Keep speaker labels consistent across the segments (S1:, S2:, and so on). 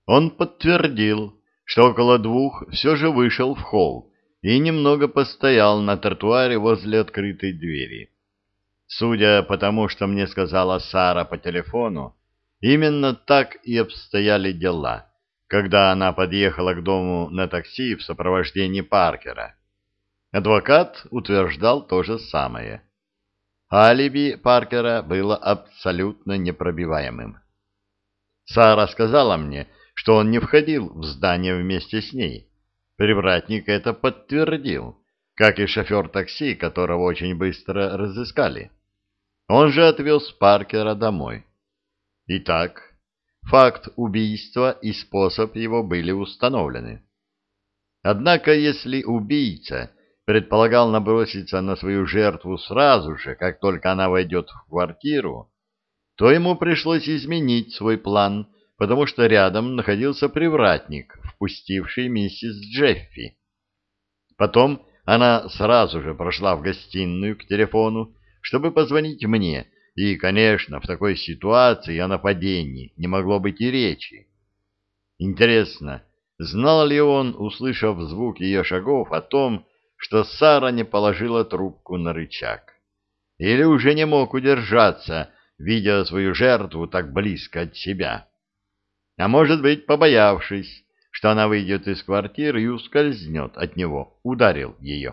S1: Он подтвердил, что около 2 все же вышел в холл и немного постоял на тротуаре возле открытой двери. Судя по тому, что мне сказала Сара по телефону, именно так и обстояли дела, когда она подъехала к дому на такси в сопровождении Паркера. Адвокат утверждал то же самое. Алиби Паркера было абсолютно непробиваемым. Сара сказала мне, что он не входил в здание вместе с ней. Привратник это подтвердил, как и шофер такси, которого очень быстро разыскали. Он же отвез Паркера домой. Итак, факт убийства и способ его были установлены. Однако, если убийца предполагал наброситься на свою жертву сразу же, как только она войдет в квартиру, то ему пришлось изменить свой план, потому что рядом находился привратник, впустивший миссис Джеффи. Потом она сразу же прошла в гостиную к телефону, чтобы позвонить мне, и, конечно, в такой ситуации о нападении не могло быть и речи. Интересно, знал ли он, услышав звук ее шагов, о том, что Сара не положила трубку на рычаг? Или уже не мог удержаться, видя свою жертву так близко от себя? А может быть, побоявшись, что она выйдет из квартиры и ускользнет от него, ударил ее.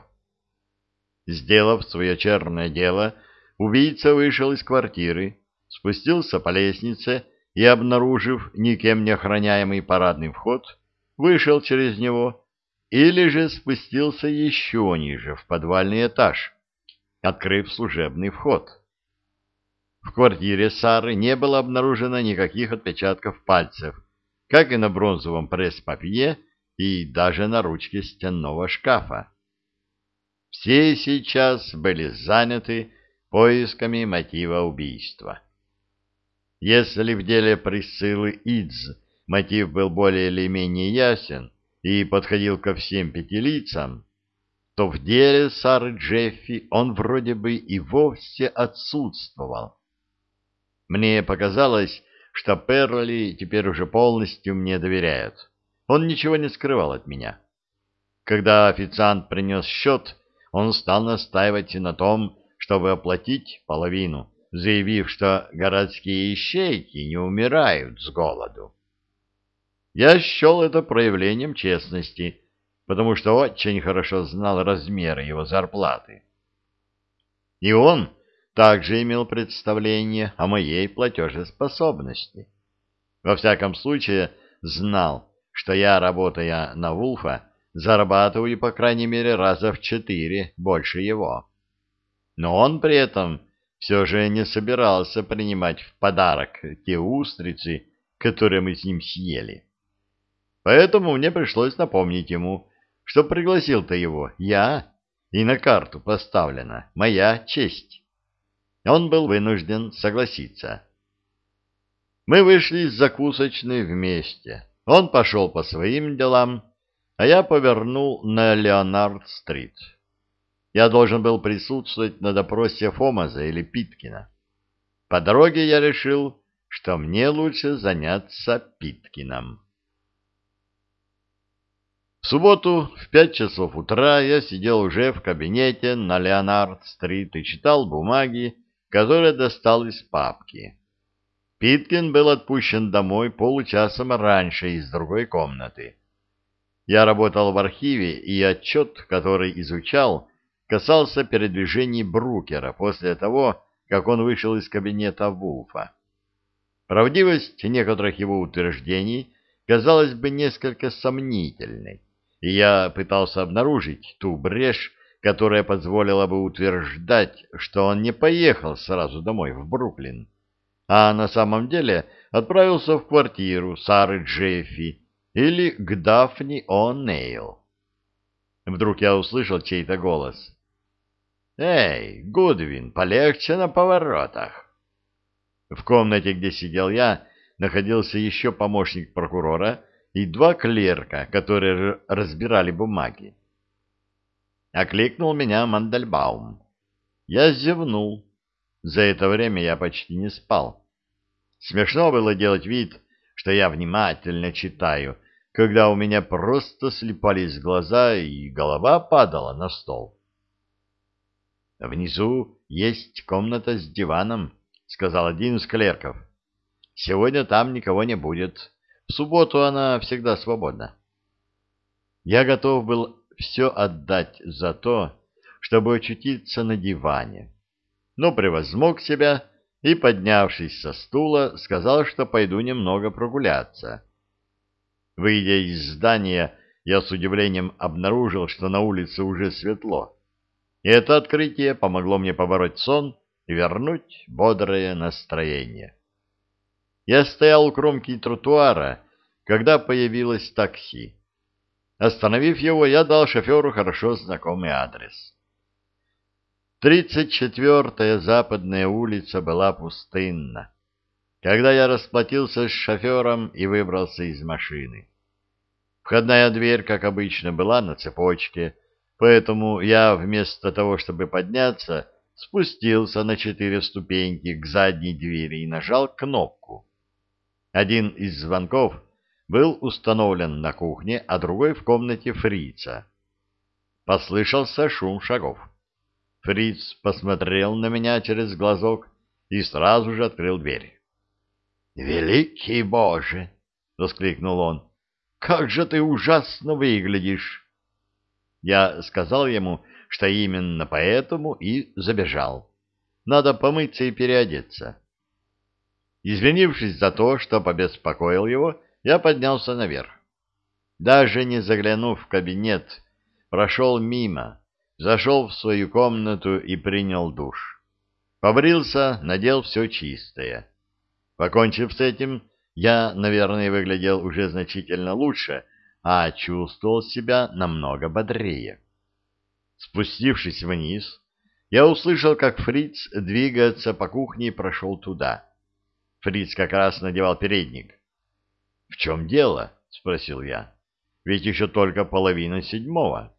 S1: Сделав свое черное дело, убийца вышел из квартиры, спустился по лестнице и, обнаружив никем не охраняемый парадный вход, вышел через него или же спустился еще ниже, в подвальный этаж, открыв служебный вход. В квартире Сары не было обнаружено никаких отпечатков пальцев, как и на бронзовом пресс-папье и даже на ручке стенного шкафа. Все сейчас были заняты поисками мотива убийства. Если в деле Присциллы Идз мотив был более или менее ясен и подходил ко всем 5 лицам, то в деле Сары Джеффи он вроде бы и вовсе отсутствовал. Мне показалось, что Перли теперь уже полностью мне доверяет. Он ничего не скрывал от меня. Когда официант принес счет, он стал настаивать на том, чтобы оплатить половину, заявив, что городские ищейки не умирают с голоду. Я счел это проявлением честности, потому что очень хорошо знал размеры его зарплаты. И он также имел представление о моей платежеспособности. Во всяком случае, знал, что я, работая на Вулфа, зарабатываю по крайней мере раза в 4 больше его. Но он при этом все же не собирался принимать в подарок те устрицы, которые мы с ним съели. Поэтому мне пришлось напомнить ему, что пригласил-то его я, и на карту поставлена моя честь. Он был вынужден согласиться. Мы вышли из закусочной вместе. Он пошел по своим делам, а я повернул на Леонард-стрит. Я должен был присутствовать на допросе Фомаза или Питкина. По дороге я решил, что мне лучше заняться Питкиным. В субботу в 5 часов утра я сидел уже в кабинете на Леонард-стрит и читал бумаги, которые достал из папки. Питкин был отпущен домой получасом раньше из другой комнаты. Я работал в архиве, и отчет, который изучал, касался передвижений Брукера после того, как он вышел из кабинета Вулфа. Правдивость некоторых его утверждений казалась бы несколько сомнительной, и я пытался обнаружить ту брешь, которая позволила бы утверждать, что он не поехал сразу домой в Бруклин, а на самом деле отправился в квартиру Сары Джеффи или к Дафни О'Нейл. Вдруг я услышал чей-то голос. «Эй, Гудвин, полегче на поворотах!» В комнате, где сидел я, находился еще помощник прокурора и 2 клерка, которые разбирали бумаги. Окликнул меня Мандельбаум. Я зевнул. За это время я почти не спал. Смешно было делать вид, что что я внимательно читаю, когда у меня просто слипались глаза и голова падала на стол. «Внизу есть комната с диваном», — сказал один из клерков. «Сегодня там никого не будет. В субботу она всегда свободна». Я готов был все отдать за то, чтобы очутиться на диване, но превозмог себя и, поднявшись со стула, сказал, что пойду немного прогуляться. Выйдя из здания, я с удивлением обнаружил, что на улице уже светло. И это открытие помогло мне побороть сон и вернуть бодрое настроение. Я стоял у кромки тротуара, когда появилось такси. Остановив его, я дал шоферу хорошо знакомый адрес. 34-я Западная улица была пустынна, когда я расплатился с шофером и выбрался из машины. Входная дверь, как обычно, была на цепочке, поэтому я вместо того, чтобы подняться, спустился на 4 ступеньки к задней двери и нажал кнопку. Один из звонков был установлен на кухне, а другой в комнате фрица. Послышался шум шагов. Фриц посмотрел на меня через глазок и сразу же открыл дверь. «Великий Боже!» — воскликнул он. «Как же ты ужасно выглядишь!» Я сказал ему, что именно поэтому и забежал. Надо помыться и переодеться. Извинившись за то, что побеспокоил его, я поднялся наверх. Даже не заглянув в кабинет, прошел мимо, зашел в свою комнату и принял душ. Побрился, надел все чистое. Покончив с этим, я, наверное, выглядел уже значительно лучше, а чувствовал себя намного бодрее. Спустившись вниз, я услышал, как Фриц двигается по кухне и прошел туда. Фриц как раз надевал передник. — В чем дело? — спросил я. — Ведь еще только 6:30.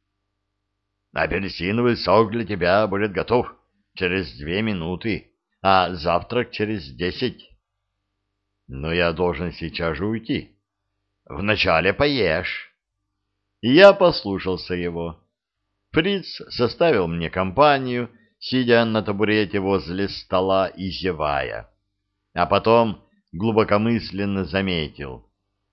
S1: — Апельсиновый сок для тебя будет готов через 2 минуты, а завтрак через 10. — Но я должен сейчас же уйти. — Вначале поешь. И я послушался его. Фриц составил мне компанию, сидя на табурете возле стола и зевая. А потом глубокомысленно заметил: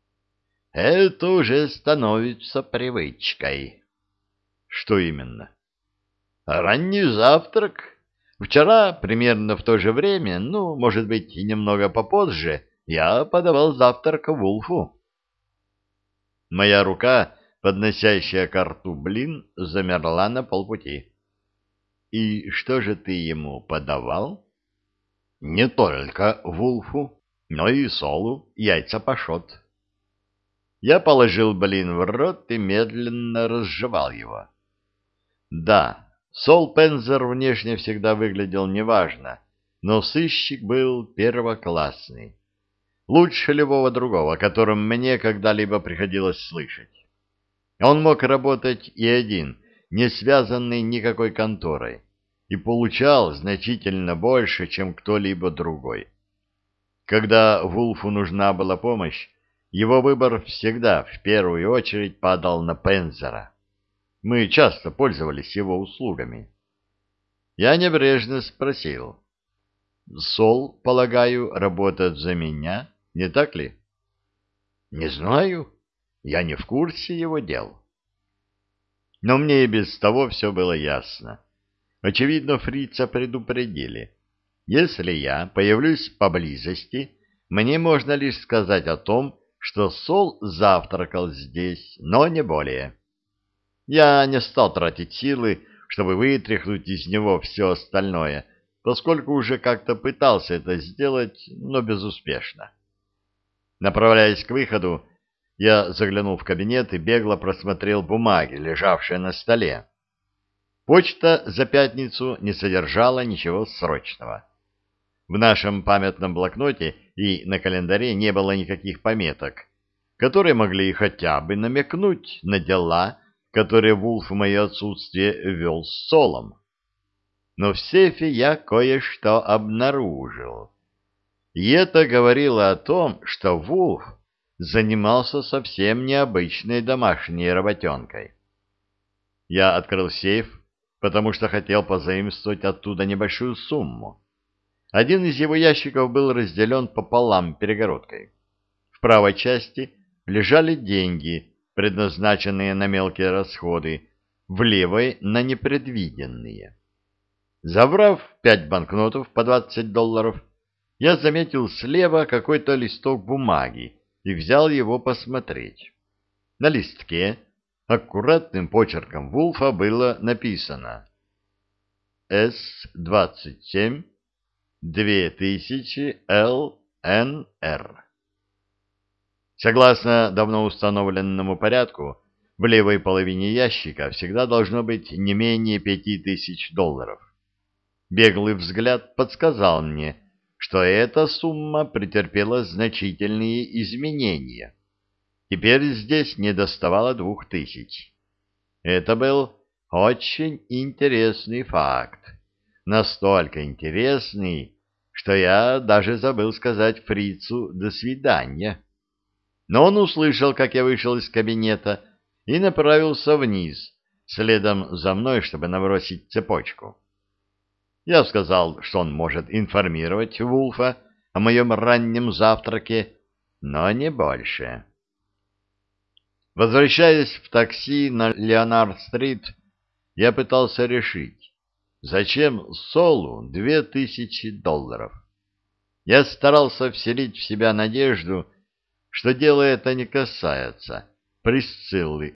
S1: «Это уже становится привычкой». «Что именно?» «Ранний завтрак. Вчера, примерно в то же время, ну, может быть, и немного попозже, я подавал завтрак Вулфу». Моя рука, подносящая ко рту блин, замерла на полпути. «И что же ты ему подавал?» «Не только Вулфу, но и Солу, яйца пашот». Я положил блин в рот и медленно разжевал его. Да, Сол Пензер внешне всегда выглядел неважно, но сыщик был первоклассный. Лучше любого другого, о котором мне когда-либо приходилось слышать. Он мог работать и один, не связанный никакой конторой, и получал значительно больше, чем кто-либо другой. Когда Вулфу нужна была помощь, его выбор всегда в первую очередь падал на Пензера. Мы часто пользовались его услугами. Я небрежно спросил: «Сол, полагаю, работает за меня, не так ли?» «Не знаю, я не в курсе его дел». Но мне и без того все было ясно. Очевидно, фрица предупредили. Если я появлюсь поблизости, мне можно лишь сказать о том, что Сол завтракал здесь, но не более. Я не стал тратить силы, чтобы вытряхнуть из него все остальное, поскольку уже как-то пытался это сделать, но безуспешно. Направляясь к выходу, я заглянул в кабинет и бегло просмотрел бумаги, лежавшие на столе. Почта за пятницу не содержала ничего срочного. В нашем памятном блокноте и на календаре не было никаких пометок, которые могли хотя бы намекнуть на дела, которые Вулф в мое отсутствие вел с Солом. Но в сейфе я кое-что обнаружил. И это говорило о том, что Вулф занимался совсем необычной домашней работенкой. Я открыл сейф, потому что хотел позаимствовать оттуда небольшую сумму. Один из его ящиков был разделен пополам перегородкой. В правой части лежали деньги, предназначенные на мелкие расходы, в левой — на непредвиденные. Забрав 5 банкнотов по $20, я заметил слева какой-то листок бумаги и взял его посмотреть. На листке аккуратным почерком Вулфа было написано С-27 2000 ЛНР. Согласно давно установленному порядку, в левой половине ящика всегда должно быть не менее $5000. Беглый взгляд подсказал мне, что эта сумма претерпела значительные изменения. Теперь здесь недоставало 2000. Это был очень интересный факт. Настолько интересный, что я даже забыл сказать фрицу «до свидания». Но он услышал, как я вышел из кабинета, и направился вниз, следом за мной, чтобы набросить цепочку. Я сказал, что он может информировать Вулфа о моем раннем завтраке, но не больше. Возвращаясь в такси на Леонард-стрит, я пытался решить, зачем Солу $2000. Я старался вселить в себя надежду, что дело это не касается Присциллы